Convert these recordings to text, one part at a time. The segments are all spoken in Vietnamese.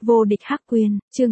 Vô địch hắc quyền, chương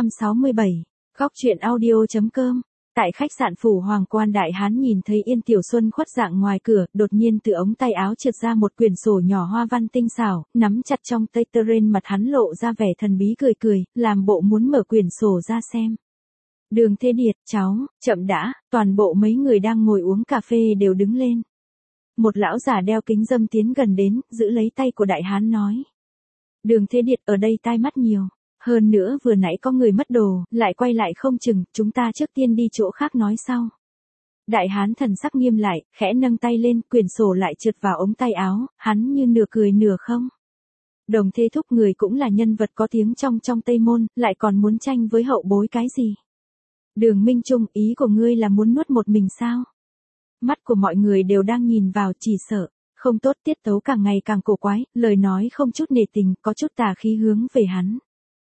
667, góc truyện audio.com. Tại khách sạn Phủ Hoàng Quan Đại Hán nhìn thấy Yên Tiểu Xuân khuất dạng ngoài cửa, đột nhiên từ ống tay áo trượt ra một quyển sổ nhỏ hoa văn tinh xảo, nắm chặt trong tay tơ rên, mặt hắn lộ ra vẻ thần bí cười, làm bộ muốn mở quyển sổ ra xem. Đường Thế Điệt, cháu, chậm đã, toàn bộ mấy người đang ngồi uống cà phê đều đứng lên. Một lão già đeo kính râm tiến gần đến, giữ lấy tay của Đại Hán nói. Đường Thế Điệt ở đây tai mắt nhiều. Hơn nữa vừa nãy có người mất đồ, lại quay lại không chừng, chúng ta trước tiên đi chỗ khác nói sau. Đại Hán thần sắc nghiêm lại, khẽ nâng tay lên, quyển sổ lại trượt vào ống tay áo, hắn như nửa cười nửa không. Đồng Thế Thúc người cũng là nhân vật có tiếng trong Tây Môn, lại còn muốn tranh với hậu bối cái gì? Đường Minh Trung, ý của ngươi là muốn nuốt một mình sao? Mắt của mọi người đều đang nhìn vào, chỉ sợ không tốt, tiết tấu càng ngày càng cổ quái, lời nói không chút nể tình, có chút tà khí hướng về hắn.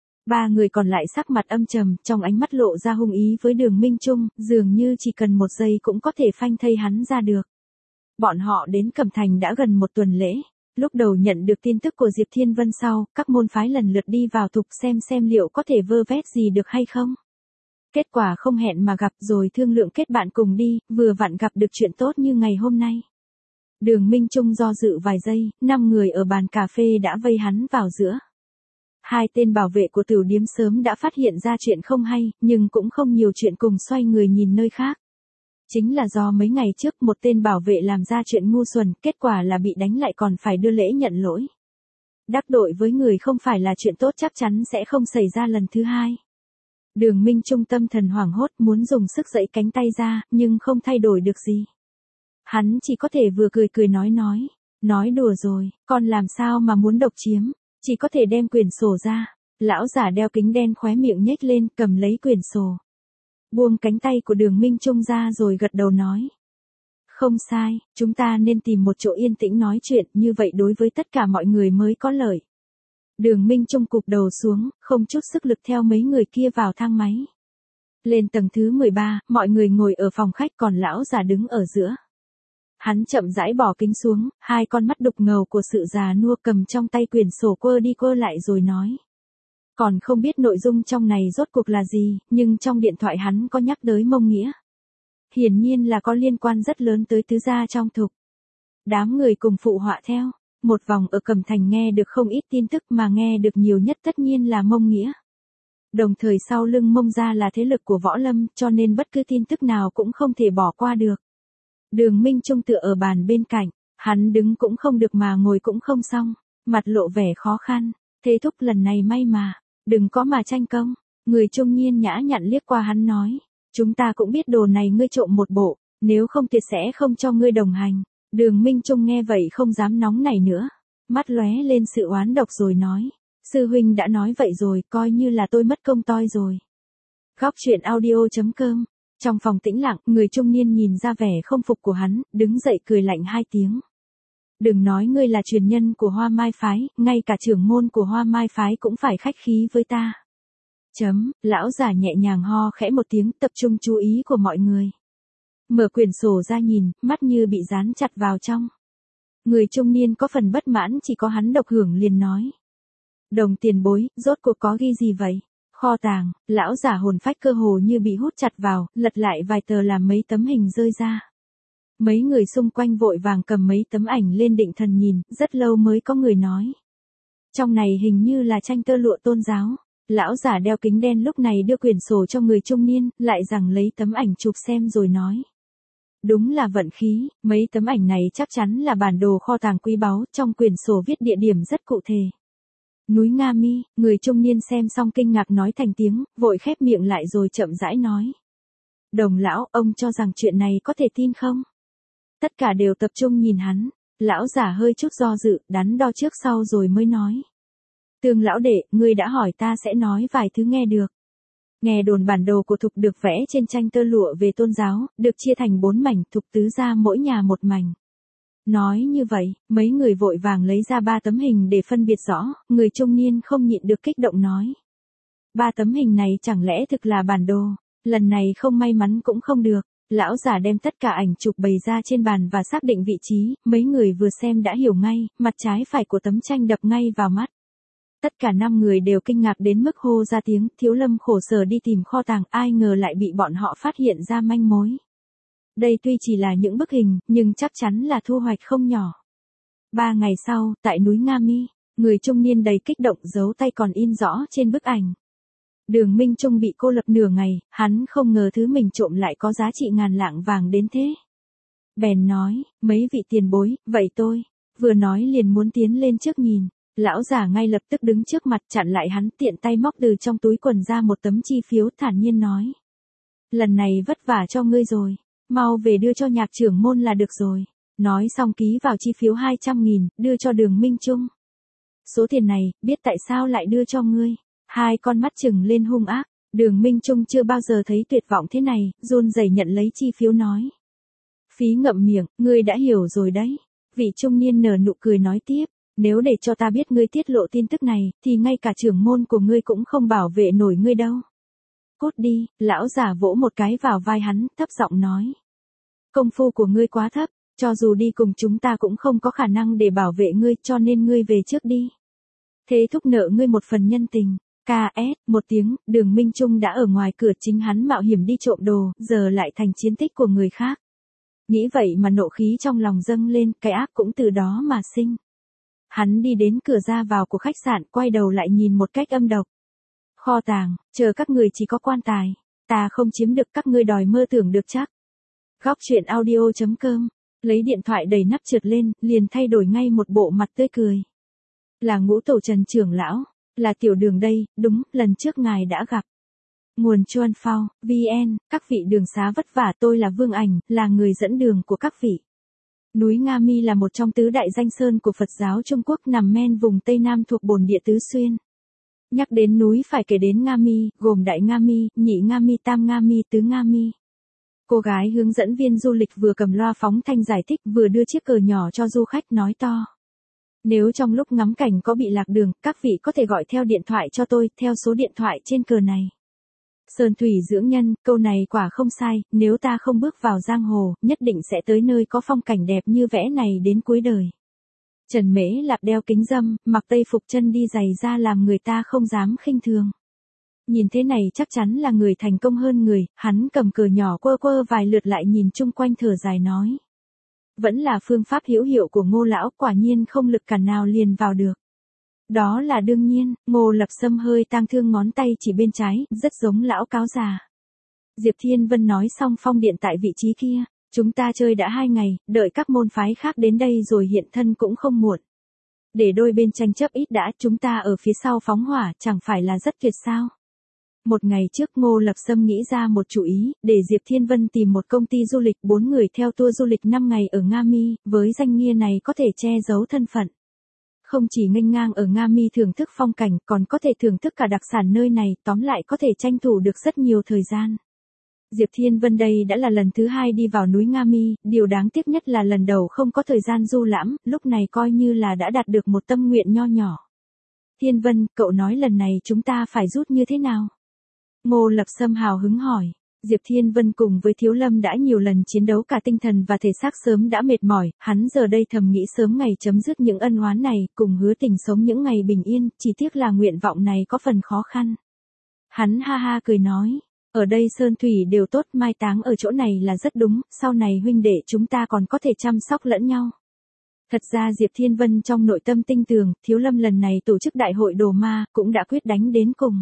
Ba người còn lại sắc mặt âm trầm, trong ánh mắt lộ ra hung ý với Đường Minh Trung, dường như chỉ cần một giây cũng có thể phanh thây hắn ra được. Bọn họ đến Cẩm Thành đã gần một tuần lễ. Lúc đầu nhận được tin tức của Diệp Thiên Vân sau, các môn phái lần lượt đi vào thục xem liệu có thể vơ vét gì được hay không. Kết quả không hẹn mà gặp, rồi thương lượng kết bạn cùng đi, vừa vặn gặp được chuyện tốt như ngày hôm nay. Đường Minh Trung do dự vài giây, 5 người ở bàn cà phê đã vây hắn vào giữa. Hai tên bảo vệ của Tửu Điếm sớm đã phát hiện ra chuyện không hay, nhưng cũng không nhiều chuyện, cùng xoay người nhìn nơi khác. Chính là do mấy ngày trước một tên bảo vệ làm ra chuyện ngu xuẩn, kết quả là bị đánh lại còn phải đưa lễ nhận lỗi. Đắc tội với người không phải là chuyện tốt, chắc chắn sẽ không xảy ra lần thứ hai. Đường Minh Trung tâm thần hoảng hốt, muốn dùng sức giãy cánh tay ra, nhưng không thay đổi được gì. Hắn chỉ có thể vừa cười nói đùa rồi, con làm sao mà muốn độc chiếm, chỉ có thể đem quyển sổ ra. Lão giả đeo kính đen khóe miệng nhếch lên, cầm lấy quyển sổ. Buông cánh tay của Đường Minh Trung ra rồi gật đầu nói. Không sai, chúng ta nên tìm một chỗ yên tĩnh nói chuyện, như vậy đối với tất cả mọi người mới có lợi. Đường Minh Trung cụp đầu xuống, không chút sức lực theo mấy người kia vào thang máy. Lên tầng thứ 13, mọi người ngồi ở phòng khách, còn lão già đứng ở giữa. Hắn chậm rãi bỏ kính xuống, hai con mắt đục ngầu của sự già nua cầm trong tay quyển sổ quơ đi quơ lại rồi nói. Còn không biết nội dung trong này rốt cuộc là gì, nhưng trong điện thoại hắn có nhắc tới Mông Nghĩa. Hiển nhiên là có liên quan rất lớn tới tứ gia trong thục. Đám người cùng phụ họa theo. Một vòng ở Cẩm Thành nghe được không ít tin tức, mà nghe được nhiều nhất tất nhiên là Mông Nghĩa. Đồng thời sau lưng Mông gia là thế lực của Võ Lâm, cho nên bất cứ tin tức nào cũng không thể bỏ qua được. Đường Minh Trung tựa ở bàn bên cạnh, hắn đứng cũng không được mà ngồi cũng không xong, mặt lộ vẻ khó khăn. Thế Thúc lần này may mà, đừng có mà tranh công. Người trung niên nhã nhặn liếc qua hắn nói, chúng ta cũng biết đồ này ngươi trộm một bộ, nếu không thì sẽ không cho ngươi đồng hành. Đường Minh Trung nghe vậy không dám nóng nảy nữa, mắt lóe lên sự oán độc rồi nói, sư huynh đã nói vậy rồi, coi như là tôi mất công toi rồi. Góc truyện audio.com. Trong phòng tĩnh lặng, người trung niên nhìn ra vẻ không phục của hắn, đứng dậy cười lạnh hai tiếng. Đừng nói ngươi là truyền nhân của Hoa Mai phái, ngay cả trưởng môn của Hoa Mai phái cũng phải khách khí với ta. Lão già nhẹ nhàng ho khẽ một tiếng, tập trung chú ý của mọi người. Mở quyển sổ ra nhìn, mắt như bị dán chặt vào trong. Người trung niên có phần bất mãn, chỉ có hắn độc hưởng liền nói. Đồng tiền bối, rốt cuộc có ghi gì vậy? Kho tàng, lão giả hồn phách cơ hồ như bị hút chặt vào, lật lại vài tờ làm mấy tấm hình rơi ra. Mấy người xung quanh vội vàng cầm mấy tấm ảnh lên định thần nhìn, rất lâu mới có người nói. Trong này hình như là tranh tơ lụa tôn giáo. Lão giả đeo kính đen lúc này đưa quyển sổ cho người trung niên, lại rằng lấy tấm ảnh chụp xem rồi nói. Đúng là vận khí, mấy tấm ảnh này chắc chắn là bản đồ kho tàng quý báu, trong quyển sổ viết địa điểm rất cụ thể. Núi Nga Mi. Người trung niên xem xong kinh ngạc nói thành tiếng, vội khép miệng lại rồi chậm rãi nói. Đồng lão, ông cho rằng chuyện này có thể tin không? Tất cả đều tập trung nhìn hắn, lão giả hơi chút do dự, đắn đo trước sau rồi mới nói. Tương lão đệ, ngươi đã hỏi ta sẽ nói vài thứ nghe được. Nghe đồn bản đồ của thục được vẽ trên tranh tơ lụa về tôn giáo, được chia thành 4 mảnh, thục tứ gia mỗi nhà một mảnh. Nói như vậy, mấy người vội vàng lấy ra 3 tấm hình để phân biệt rõ, người trung niên không nhịn được kích động nói. 3 tấm hình này chẳng lẽ thực là bản đồ, lần này không may mắn cũng không được. Lão giả đem tất cả ảnh chụp bày ra trên bàn và xác định vị trí, mấy người vừa xem đã hiểu ngay, mặt trái phải của tấm tranh đập ngay vào mắt. Tất cả 5 người đều kinh ngạc đến mức hô ra tiếng, Thiếu Lâm khổ sở đi tìm kho tàng, ai ngờ lại bị bọn họ phát hiện ra manh mối. Đây tuy chỉ là những bức hình, nhưng chắc chắn là thu hoạch không nhỏ. 3 ngày sau, tại núi Nga Mi, người trung niên đầy kích động dấu tay còn in rõ trên bức ảnh. Đường Minh Trung bị cô lập nửa ngày, hắn không ngờ thứ mình trộm lại có giá trị ngàn lạng vàng đến thế. Bèn nói, mấy vị tiền bối, vậy tôi, vừa nói liền muốn tiến lên trước nhìn. Lão giả ngay lập tức đứng trước mặt chặn lại hắn, tiện tay móc từ trong túi quần ra một tấm chi phiếu, thản nhiên nói. Lần này vất vả cho ngươi rồi, mau về đưa cho Nhạc trưởng môn là được rồi. Nói xong ký vào chi phiếu 200.000, đưa cho Đường Minh Trung. Số tiền này, biết tại sao lại đưa cho ngươi. Hai con mắt trừng lên hung ác, Đường Minh Trung chưa bao giờ thấy tuyệt vọng thế này, run rẩy nhận lấy chi phiếu nói. Phí ngậm miệng, ngươi đã hiểu rồi đấy. Vị trung niên nở nụ cười nói tiếp, nếu để cho ta biết ngươi tiết lộ tin tức này, thì ngay cả trưởng môn của ngươi cũng không bảo vệ nổi ngươi đâu. Cút đi, lão giả vỗ một cái vào vai hắn, thấp giọng nói. Công phu của ngươi quá thấp, cho dù đi cùng chúng ta cũng không có khả năng để bảo vệ ngươi, cho nên ngươi về trước đi. Thế thúc nợ ngươi một phần nhân tình. KS, một tiếng, Đường Minh Trung đã ở ngoài cửa, chính hắn mạo hiểm đi trộm đồ, giờ lại thành chiến tích của người khác. Nghĩ vậy mà nộ khí trong lòng dâng lên, cái ác cũng từ đó mà sinh. Hắn đi đến cửa ra vào của khách sạn, quay đầu lại nhìn một cách âm độc. Kho tàng, chờ các người chỉ có quan tài. Ta không chiếm được, các ngươi đòi mơ tưởng được chắc. Góc truyện audio.com, lấy điện thoại đầy nắp trượt lên, liền thay đổi ngay một bộ mặt tươi cười. Là Ngũ Tổ Trần trưởng lão, là Tiểu Đường đây, đúng, lần trước ngài đã gặp. Nguồn Chuan Phao, VN, các vị đường xá vất vả, tôi là Vương Ảnh, là người dẫn đường của các vị. Núi Nga Mi là một trong tứ đại danh sơn của Phật giáo Trung Quốc, nằm men vùng Tây Nam thuộc bồn địa Tứ Xuyên. Nhắc đến núi phải kể đến Nga Mi, gồm Đại Nga Mi, Nhị Nga Mi, Tam Nga Mi, Tứ Nga Mi. Cô gái hướng dẫn viên du lịch vừa cầm loa phóng thanh giải thích, vừa đưa chiếc cờ nhỏ cho du khách, nói to. Nếu trong lúc ngắm cảnh có bị lạc đường, các vị có thể gọi theo điện thoại cho tôi, theo số điện thoại trên cờ này. Sơn thủy dưỡng nhân, câu này quả không sai, nếu ta không bước vào giang hồ, nhất định sẽ tới nơi có phong cảnh đẹp như vẽ này đến cuối đời. Trần Mễ Lạp đeo kính râm, mặc tây phục, chân đi giày da làm người ta không dám khinh thường. Nhìn thế này chắc chắn là người thành công hơn người, hắn cầm cờ nhỏ quơ quơ vài lượt lại nhìn chung quanh thở dài nói. Vẫn là phương pháp hữu hiệu của Ngô lão, quả nhiên không lực cản nào liền vào được. Đó là đương nhiên, Ngô Lập Sâm hơi tang thương ngón tay chỉ bên trái, rất giống lão cáo già. Diệp Thiên Vân nói xong phong điện tại vị trí kia, chúng ta chơi đã 2 ngày, đợi các môn phái khác đến đây rồi hiện thân cũng không muộn. Để đôi bên tranh chấp ít đã, chúng ta ở phía sau phóng hỏa, chẳng phải là rất tuyệt sao. Một ngày trước Ngô Lập Sâm nghĩ ra một chủ ý, để Diệp Thiên Vân tìm một công ty du lịch 4 người theo tour du lịch 5 ngày ở Nga Mi, với danh nghĩa này có thể che giấu thân phận. Không chỉ nghênh ngang ở Nga Mi thưởng thức phong cảnh, còn có thể thưởng thức cả đặc sản nơi này, tóm lại có thể tranh thủ được rất nhiều thời gian. Diệp Thiên Vân đây đã là lần thứ 2 đi vào núi Nga Mi, điều đáng tiếc nhất là lần đầu không có thời gian du lãm, lúc này coi như là đã đạt được một tâm nguyện nho nhỏ. Thiên Vân, cậu nói lần này chúng ta phải rút như thế nào? Ngô Lập Sâm hào hứng hỏi. Diệp Thiên Vân cùng với Thiếu Lâm đã nhiều lần chiến đấu, cả tinh thần và thể xác sớm đã mệt mỏi, hắn giờ đây thầm nghĩ sớm ngày chấm dứt những ân oán này, cùng hứa tình sống những ngày bình yên, chỉ tiếc là nguyện vọng này có phần khó khăn. Hắn ha ha cười nói, ở đây sơn thủy đều tốt, mai táng ở chỗ này là rất đúng, sau này huynh đệ chúng ta còn có thể chăm sóc lẫn nhau. Thật ra Diệp Thiên Vân trong nội tâm tinh tường, Thiếu Lâm lần này tổ chức đại hội đồ ma, cũng đã quyết đánh đến cùng.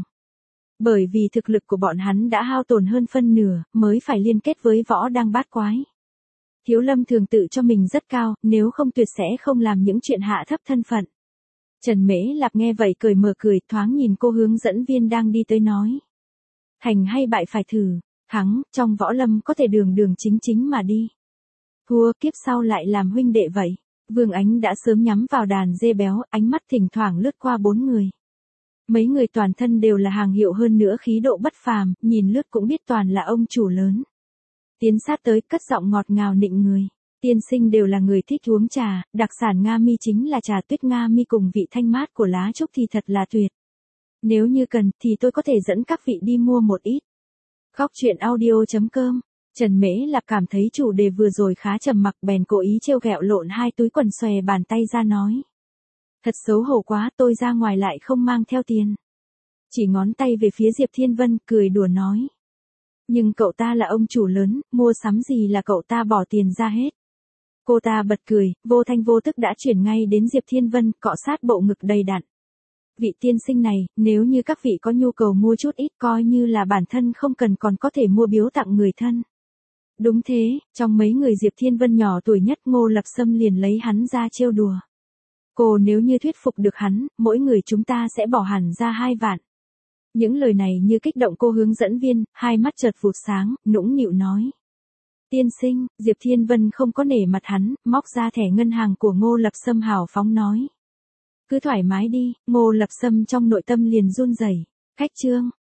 Bởi vì thực lực của bọn hắn đã hao tổn hơn phân nửa, mới phải liên kết với Võ Đang Bát Quái. Thiếu Lâm thường tự cho mình rất cao, nếu không tuyệt sẽ không làm những chuyện hạ thấp thân phận. Trần Mễ Lạp nghe vậy cười mờ cười, thoáng nhìn cô hướng dẫn viên đang đi tới nói. Thành hay bại phải thử, thắng, trong võ lâm có thể đường đường chính chính mà đi. Thua, kiếp sau lại làm huynh đệ vậy. Vương Ánh đã sớm nhắm vào đàn dê béo, ánh mắt thỉnh thoảng lướt qua 4 người. Mấy người toàn thân đều là hàng hiệu, hơn nữa khí độ bất phàm, nhìn lướt cũng biết toàn là ông chủ lớn. Tiến sát tới, cất giọng ngọt ngào nịnh người. Tiên sinh đều là người thích uống trà, đặc sản Nga Mi chính là trà tuyết Nga Mi cùng vị thanh mát của lá trúc thì thật là tuyệt. Nếu như cần thì tôi có thể dẫn các vị đi mua một ít. Góc truyện audio.com. Trần Mễ Lạp cảm thấy chủ đề vừa rồi khá trầm mặc, bèn cố ý trêu ghẹo lộn 2 túi quần xòe bàn tay ra nói. Thật xấu hổ quá, tôi ra ngoài lại không mang theo tiền. Chỉ ngón tay về phía Diệp Thiên Vân, cười đùa nói. Nhưng cậu ta là ông chủ lớn, mua sắm gì là cậu ta bỏ tiền ra hết. Cô ta bật cười, vô thanh vô tức đã chuyển ngay đến Diệp Thiên Vân, cọ sát bộ ngực đầy đặn. Vị tiên sinh này, nếu như các vị có nhu cầu mua chút ít coi như là bản thân không cần còn có thể mua biếu tặng người thân. Đúng thế, trong mấy người Diệp Thiên Vân nhỏ tuổi nhất Ngô Lập Sâm liền lấy hắn ra trêu đùa. Cô nếu như thuyết phục được hắn, mỗi người chúng ta sẽ bỏ hẳn ra 2 vạn. Những lời này như kích động cô hướng dẫn viên, hai mắt chợt vụt sáng, nũng nịu nói. Tiên sinh, Diệp Thiên Vân không có nể mặt hắn, móc ra thẻ ngân hàng của Ngô Lập Sâm hào phóng nói. Cứ thoải mái đi, Ngô Lập Sâm trong nội tâm liền run rẩy. Khách trương,